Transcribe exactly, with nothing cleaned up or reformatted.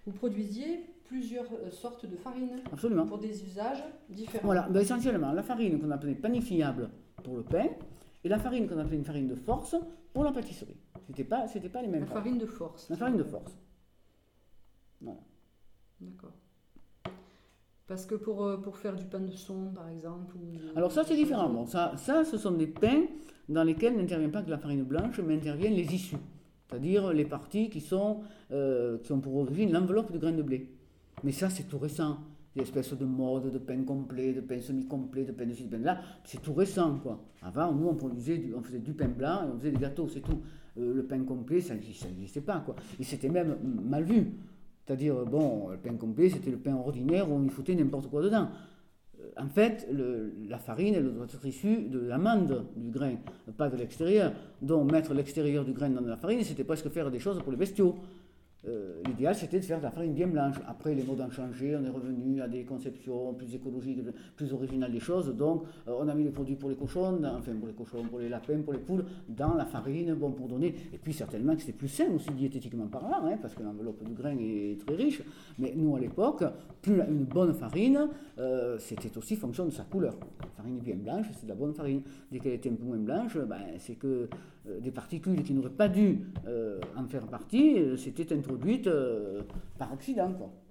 vous produisiez plusieurs euh, sortes de farines Absolument. pour des usages différents. Voilà, ben, essentiellement la farine qu'on appelait panifiable pour le pain et la farine qu'on appelait une farine de force pour la pâtisserie. C'était pas, c'était pas les mêmes La farines. farine de force. La farine de force. Voilà. D'accord. Parce que pour, euh, pour faire du pain de son, par exemple. Ou, Alors ça c'est des choses- différent. Bon, ça, ça, ce sont des pains dans lesquels n'intervient pas que la farine blanche, mais interviennent les issus. C'est-à-dire les parties qui, sont, euh, qui ont pour origine l'enveloppe de grains de blé. Mais ça c'est tout récent. Des espèces de modes de pain complet, de pain semi-complet, de pain de ci, de pain de là, c'est tout récent quoi. Avant, nous on produisait, du, on faisait du pain blanc et on faisait des gâteaux, c'est tout. Euh, le pain complet, ça n'existait pas quoi. Et c'était même mal vu. C'est-à-dire, bon, le pain complet, c'était le pain ordinaire où on y foutait n'importe quoi dedans. Euh, En fait, le- la farine, elle doit être issue de l'amande du grain, pas de l'extérieur. Donc, mettre l'extérieur du grain dans la farine, c'était presque faire des choses pour les bestiaux. Euh, l'idéal, c'était de faire de la farine bien blanche. Après, les modes ont changé, on est revenu à des conceptions plus écologiques, plus originales des choses. Donc, euh, on a mis les produits pour les cochons, dans- enfin pour les cochons, pour les lapins, pour les poules, dans la farine, bon, pour donner. Et puis, certainement que c'était plus sain aussi diététiquement parlant, hein, parce que l'enveloppe du grain est très riche. Mais nous, à l'époque, plus la- une bonne farine, euh, c'était aussi fonction de sa couleur. La farine bien blanche, c'est de la bonne farine. Dès qu'elle était un peu moins blanche, ben, c'est que euh, des particules qui n'auraient pas dû euh, en faire partie, euh, s'étaient introduites euh, par accident, quoi.